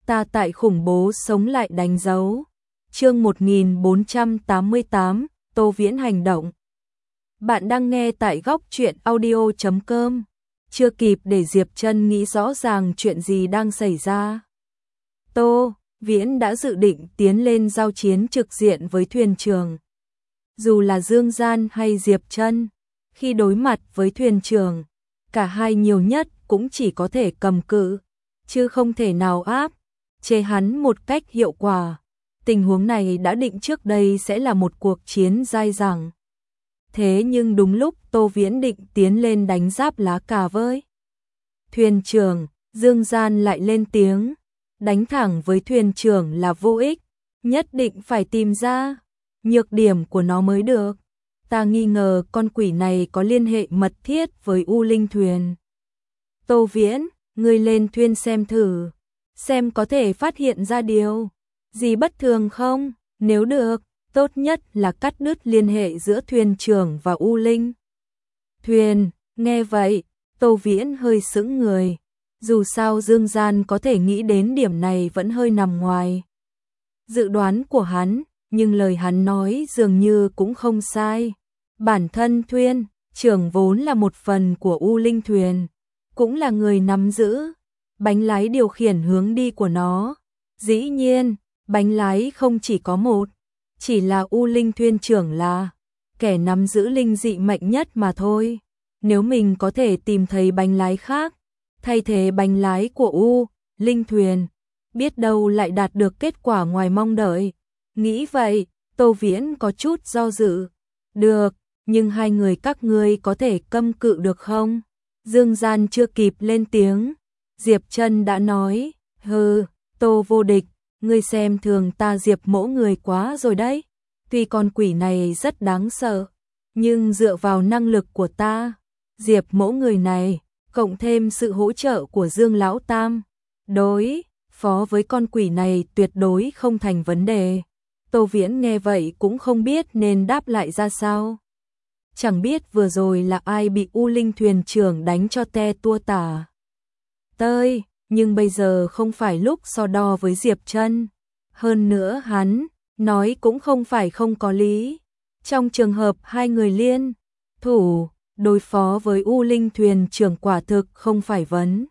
ta tại khủng bố sống lại đánh dấu. Chương 1488, Tô Viễn hành động. Bạn đang nghe tại góc truyện audio.com. Chưa kịp để Diệp Trân nghĩ rõ ràng chuyện gì đang xảy ra, Tô Viễn đã dự định tiến lên giao chiến trực diện với thuyền trưởng. Dù là Dương Gian hay Diệp Trân, khi đối mặt với thuyền trưởng, cả hai nhiều nhất cũng chỉ có thể cầm cự, chứ không thể nào áp chế hắn một cách hiệu quả. Tình huống này đã định trước đây sẽ là một cuộc chiến dai dẳng. Thế nhưng đúng lúc Tô Viễn định tiến lên đánh giáp lá cà với thuyền trưởng, Dương Gian lại lên tiếng, đánh thẳng với thuyền trưởng là vô ích, nhất định phải tìm ra nhược điểm của nó mới được. Ta nghi ngờ con quỷ này có liên hệ mật thiết với U Linh thuyền. Tô Viễn, ngươi lên thuyền xem thử, xem có thể phát hiện ra điều gì bất thường không? Nếu được, tốt nhất là cắt đứt liên hệ giữa thuyền trưởng và U Linh thuyền. Nghe vậy, Tô Viễn hơi sững người. Dù sao Dương Gian có thể nghĩ đến điểm này vẫn hơi nằm ngoài dự đoán của hắn, nhưng lời hắn nói dường như cũng không sai. Bản thân thuyền trưởng vốn là một phần của U Linh thuyền, cũng là người nắm giữ bánh lái điều khiển hướng đi của nó. Dĩ nhiên, bánh lái không chỉ có một, chỉ là U Linh thuyền trưởng là kẻ nắm giữ linh dị mạnh nhất mà thôi. Nếu mình có thể tìm thấy bánh lái khác, thay thế bánh lái của U Linh thuyền, biết đâu lại đạt được kết quả ngoài mong đợi. Nghĩ vậy, Tô Viễn có chút do dự. Được, nhưng hai người các ngươi có thể câm cự được không? Dương Gian chưa kịp lên tiếng, Diệp Trân đã nói, hừ, Tô vô địch, ngươi xem thường ta Diệp mỗ người quá rồi đấy. Tuy con quỷ này rất đáng sợ, nhưng dựa vào năng lực của ta, Diệp mỗ người này, cộng thêm sự hỗ trợ của Dương Lão Tam, đối phó với con quỷ này tuyệt đối không thành vấn đề. Tô Viễn nghe vậy cũng không biết nên đáp lại ra sao. Chẳng biết vừa rồi là ai bị U Linh thuyền trưởng đánh cho te tua tả tơi, nhưng bây giờ không phải lúc so đo với Diệp Trân. Hơn nữa hắn nói cũng không phải không có lý. Trong trường hợp hai người liên thủ đối phó với U Linh thuyền trưởng quả thực không phải vấn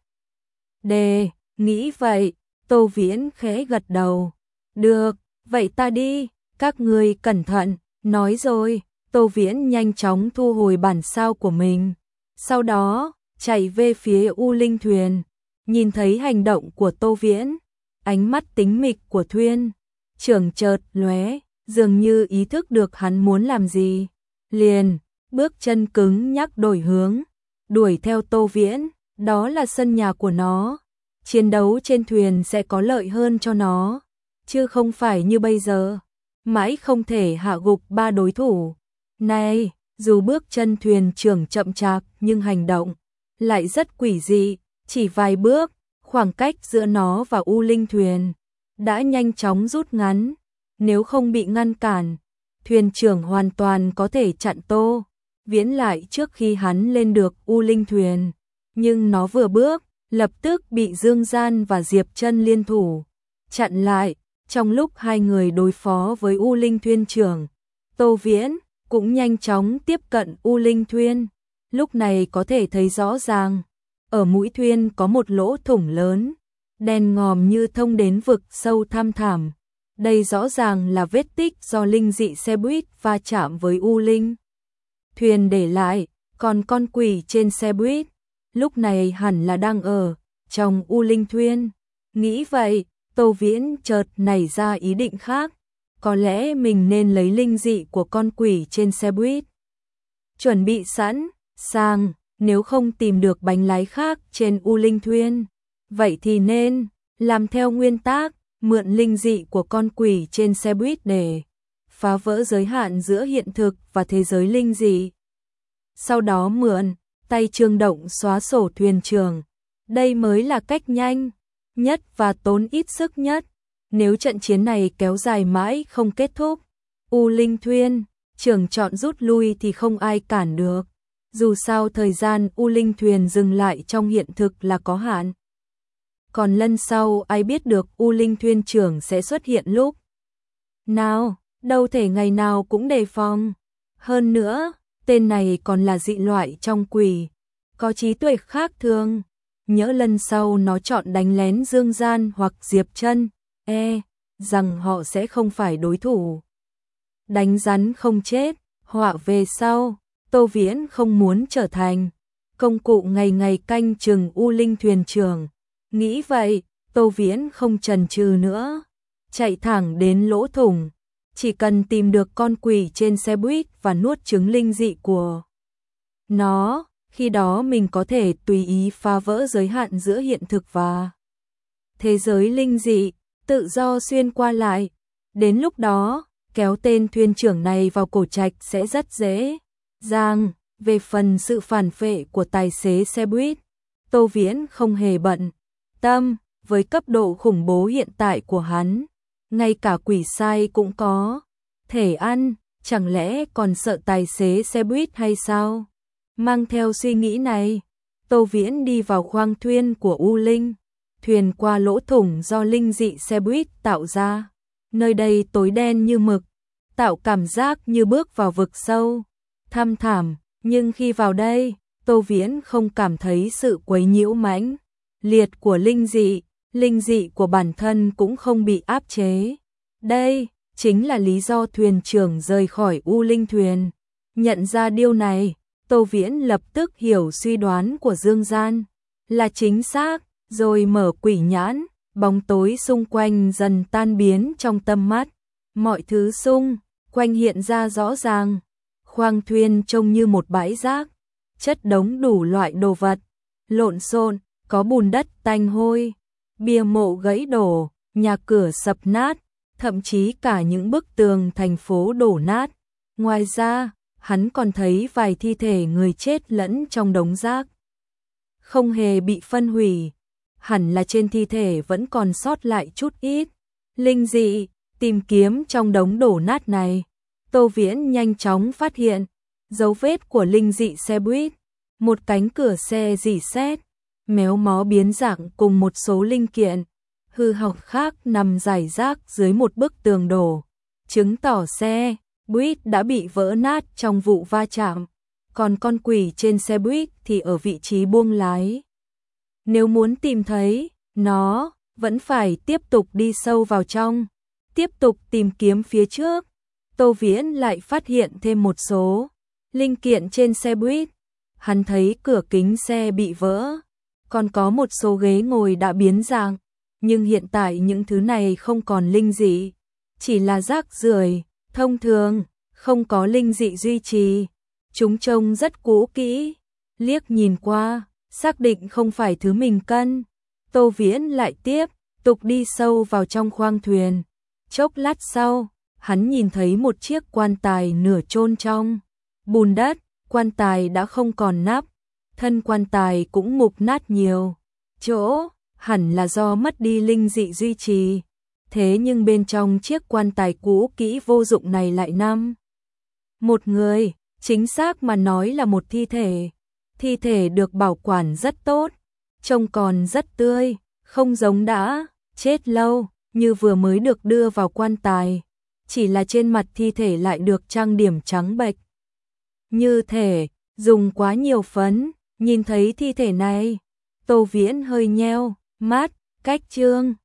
đề. Nghĩ vậy, Tô Viễn khẽ gật đầu. Được, vậy ta đi, các ngươi cẩn thận. Nói rồi, Tô Viễn nhanh chóng thu hồi bản sao của mình, sau đó chạy về phía U Linh thuyền. Nhìn thấy hành động của Tô Viễn, ánh mắt tính mịch của thuyền trưởng chợt lóe, dường như ý thức được hắn muốn làm gì, liền bước chân cứng nhắc đổi hướng, đuổi theo Tô Viễn. Đó là sân nhà của nó, chiến đấu trên thuyền sẽ có lợi hơn cho nó, chứ không phải như bây giờ, mãi không thể hạ gục ba đối thủ này. Dù bước chân thuyền trưởng chậm chạp nhưng hành động lại rất quỷ dị, chỉ vài bước, khoảng cách giữa nó và U Linh thuyền đã nhanh chóng rút ngắn. Nếu không bị ngăn cản, thuyền trưởng hoàn toàn có thể chặn Tô Viễn lại trước khi hắn lên được U Linh thuyền, nhưng nó vừa bước, lập tức bị Dương Gian và Diệp Trân liên thủ chặn lại. Trong lúc hai người đối phó với U Linh thuyền trưởng, Tô Viễn cũng nhanh chóng tiếp cận U Linh thuyền. Lúc này có thể thấy rõ ràng, ở mũi thuyền có một lỗ thủng lớn, đen ngòm như thông đến vực sâu thăm thẳm. Đây rõ ràng là vết tích do linh dị xe buýt va chạm với U Linh thuyền để lại, còn con quỷ trên xe buýt lúc này hẳn là đang ở trong U Linh thuyền. Nghĩ vậy, Tô Viễn chợt nảy ra ý định khác, có lẽ mình nên lấy linh dị của con quỷ trên xe buýt chuẩn bị sẵn sàng, nếu không tìm được bánh lái khác trên U Linh thuyền, vậy thì nên làm theo nguyên tắc, mượn linh dị của con quỷ trên xe buýt để phá vỡ giới hạn giữa hiện thực và thế giới linh dị. Sau đó mượn tay Trương Động xóa sổ thuyền trưởng. Đây mới là cách nhanh nhất và tốn ít sức nhất. Nếu trận chiến này kéo dài mãi không kết thúc, U Linh thuyền trưởng chọn rút lui thì không ai cản được. Dù sao thời gian U Linh thuyền dừng lại trong hiện thực là có hạn. còn lần sau ai biết được U Linh thuyền trưởng sẽ xuất hiện lúc nào, đâu thể ngày nào cũng đề phòng. Hơn nữa, tên này còn là dị loại trong quỷ, có trí tuệ khác thường. Nhỡ lần sau nó chọn đánh lén Dương Gian hoặc Diệp Chân, rằng họ sẽ không phải đối thủ. Đánh rắn không chết, họa về sau. Tô Viễn không muốn trở thành công cụ ngày ngày canh chừng U Linh thuyền trưởng. Nghĩ vậy, Tô Viễn không chần chừ nữa, chạy thẳng đến lỗ thủng. Chỉ cần tìm được con quỷ trên xe buýt và nuốt trứng linh dị của nó, khi đó mình có thể tùy ý phá vỡ giới hạn giữa hiện thực và thế giới linh dị, tự do xuyên qua lại. Đến lúc đó, kéo tên thuyền trưởng này vào cổ trạch sẽ rất dễ dàng. Về phần sự phản phệ của tài xế xe buýt, Tô Viễn không hề bận tâm. Với cấp độ khủng bố hiện tại của hắn, ngay cả quỷ sai cũng có thể ăn, chẳng lẽ còn sợ tài xế xe buýt hay sao? Mang theo suy nghĩ này, Tô Viễn đi vào khoang thuyền của U Linh, thuyền qua lỗ thủng do linh dị xe buýt tạo ra. Nơi đây tối đen như mực, tạo cảm giác như bước vào vực sâu, thăm thẳm, nhưng khi vào đây, Tô Viễn không cảm thấy sự quấy nhiễu mãnh liệt của linh dị của bản thân cũng không bị áp chế. Đây chính là lý do thuyền trưởng rời khỏi U Linh thuyền. Nhận ra điều này, Tô Viễn lập tức hiểu suy đoán của Dương Gian là chính xác, rồi mở quỷ nhãn, bóng tối xung quanh dần tan biến trong tầm mắt. Mọi thứ xung quanh hiện ra rõ ràng. Khoang thuyền trông như một bãi rác, chất đống đủ loại đồ vật, lộn xộn, có bùn đất tanh hôi, bia mộ gãy đổ, nhà cửa sập nát, thậm chí cả những bức tường thành phố đổ nát. Ngoài ra, hắn còn thấy vài thi thể người chết lẫn trong đống rác, không hề bị phân hủy, hẳn là trên thi thể vẫn còn sót lại chút ít linh dị. Tìm kiếm trong đống đổ nát này, Tô Viễn nhanh chóng phát hiện dấu vết của linh dị xe buýt, một cánh cửa xe rỉ sét, méo mó biến dạng cùng một số linh kiện hư hỏng khác nằm rải rác dưới một bức tường đổ, chứng tỏ xe buýt đã bị vỡ nát trong vụ va chạm, còn con quỷ trên xe buýt thì ở vị trí buông lái. Nếu muốn tìm thấy nó, vẫn phải tiếp tục đi sâu vào trong, tiếp tục tìm kiếm phía trước. Tô Viễn lại phát hiện thêm một số linh kiện trên xe buýt. Hắn thấy cửa kính xe bị vỡ, còn có một số ghế ngồi đã biến dạng, nhưng hiện tại những thứ này không còn linh dị, chỉ là rác rưởi thông thường, không có linh dị duy trì. Chúng trông rất cũ kỹ, liếc nhìn qua, xác định không phải thứ mình cần. Tô Viễn lại tiếp tục đi sâu vào trong khoang thuyền. Chốc lát sau, hắn nhìn thấy một chiếc quan tài nửa chôn trong bùn đất, quan tài đã không còn nắp, thân quan tài cũng mục nát nhiều chỗ, hẳn là do mất đi linh dị duy trì. Thế nhưng bên trong chiếc quan tài cũ kỹ vô dụng này lại nằm một người, chính xác mà nói là một thi thể. Thi thể được bảo quản rất tốt, trông còn rất tươi, không giống đã chết lâu, như vừa mới được đưa vào quan tài. Chỉ là trên mặt thi thể lại được trang điểm trắng bệch, như thể dùng quá nhiều phấn. Nhìn thấy thi thể này, Tô Viễn hơi nheo mắt, cách chương